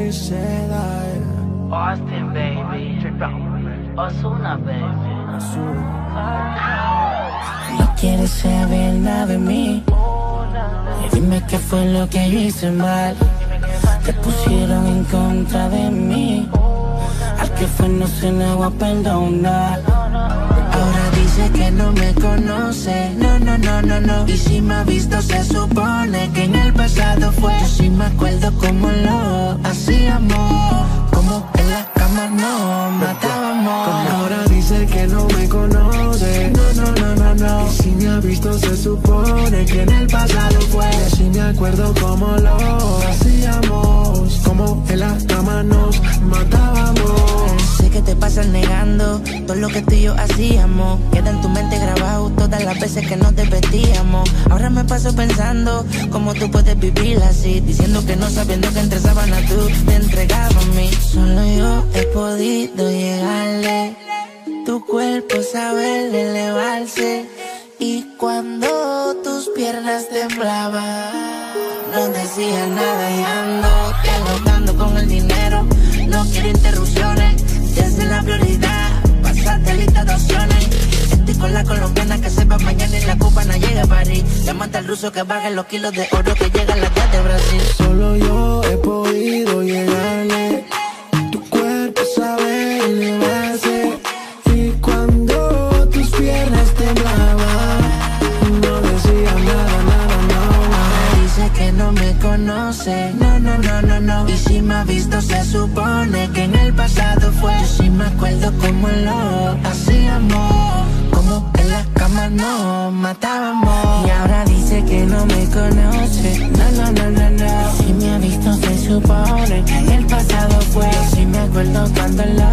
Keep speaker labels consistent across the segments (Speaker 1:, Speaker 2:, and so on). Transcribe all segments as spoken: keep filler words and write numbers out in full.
Speaker 1: seda.
Speaker 2: Austin, baby. Ozuna, baby.
Speaker 3: No quieres saber nada de mí. Y dime qué fue lo que yo hice mal. Te pusieron en contra de mí. Al que fue no se le va a perdonar. Ahora dice que no me conoce. No, no, no, no, no. Y si me ha visto se supone que en el pasado fue. Yo sí me acuerdo cómo lo hacíamos. Como en la cama no matábamos.
Speaker 1: Ahora dice que no me conoce. No, no, no, no, no. Y si me ha visto se supone que en el pasado fue. Yo sí me acuerdo cómo lo hacíamos. Como en la cama nos matábamos.
Speaker 3: Sé que te pasas negando todo lo que tú y yo hacíamos. Queda en tu mente grabado todas las veces que nos divertíamos. Ahora me paso pensando cómo tú puedes vivir así, diciendo que no, sabiendo que entre sábanas tú te entregabas a mí. Solo yo he podido llegarle. Tu cuerpo sabe elevarse. Y cuando tus piernas temblaban, no decía nada y ando dialogando con el dinero. No quiero interrupciones, ya es la prioridad. Pasate lista de opciones. Estoy con la colombiana que sepa mañana y la cubana llega a París. Llámate al ruso que baje los kilos de oro que llegan las gas de Brasil.
Speaker 1: Solo yo he podido llegarle. Tu cuerpo sabe elevarse. Y cuando tus piernas temblaban, no decía nada, nada, no, nada.
Speaker 3: Dice que no me conoce. No, no, no, no, no. Y si me ha visto se supone que en el pasado fue. Yo sí me acuerdo cómo lo hacíamos. Como en la cama nos matábamos. Y ahora dice que no me conoce. No, no, no, no, no. Si me ha visto se supone que en el pasado fue. Yo sí me acuerdo cuando lo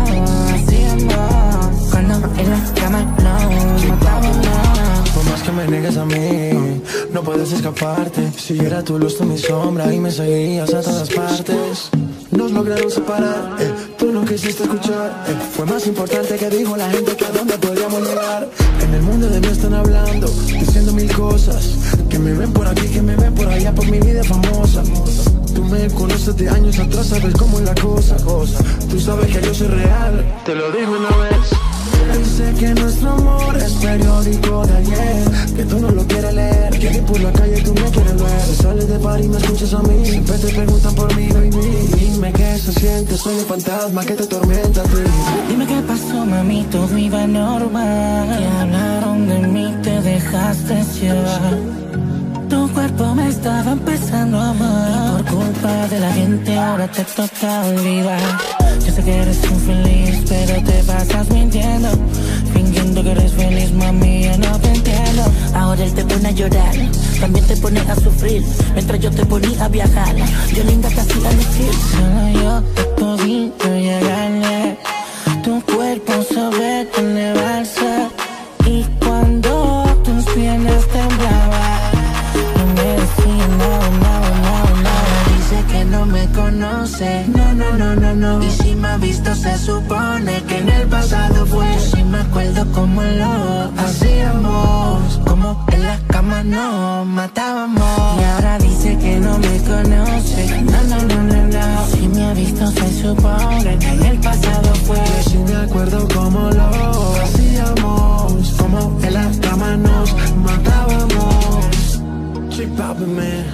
Speaker 3: hacíamos. Cuando en la cama nos matábamos.
Speaker 1: Por más que me niegues a mí, no puedes escaparte. Si yo era tu luz, tú mi sombra y me seguías a todas partes. Nos lograron separar, eh, tú no quisiste escuchar, eh, fue más importante que dijo la gente que a dónde podríamos llegar. En el mundo de mí están hablando, diciendo mil cosas, que me ven por aquí, que me ven por allá, por mi vida famosa. Tú me conoces de años atrás, sabes cómo es la cosa, cosa. Tú sabes que yo soy real, te lo dije una vez. Dice que nuestro amor es periódico de ayer, que tú no lo quieres leer, que por la calle tú me quieres ver. Sales de par y me escuchas a mí, siempre te preguntan por mí, baby. Dime qué se siente, soy el fantasma que te atormenta a ti.
Speaker 3: Dime qué pasó, mami, todo iba normal. Que hablaron de mí, te dejaste llevar. Tu cuerpo me estaba empezando a amar. Y por culpa de la gente ahora te toca olvidar. Yo sé que eres infeliz, pero te pasas mintiendo, fingiendo que eres feliz, mami, yo no te entiendo. Ahora él te pone a llorar, también te pone a sufrir, mientras yo te ponía a viajar. Yo linda casi a decir. Solo yo he podido llegarle. Tu cuerpo sabe elevarse. Y cuando tus piernas temblaban, no me decía nada, nada, nada, nada. Dice que no me conoce. No, no, no, no, no. Y si me ha visto se supone que en el pasado fue. Yo sí me acuerdo cómo lo hacíamos. Como en la cama nos matábamos. Y ahora dice que no me conoce. No, no, no, no, no. Si me ha visto se supone que en el pasado fue.
Speaker 1: Yo sí me acuerdo cómo lo hacíamos. Como en la cama nos matábamos. J-Papi,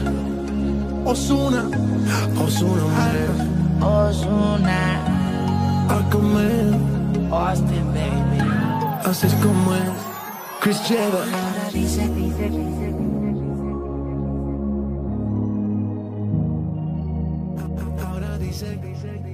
Speaker 1: man. Ozuna, Ozuna, man.
Speaker 3: Ozuna,
Speaker 1: Aquaman,
Speaker 2: Austin, baby.
Speaker 1: así es como es. Chris Jeva.
Speaker 3: ahora dice, dice, dice.
Speaker 1: Ahora dice, dice.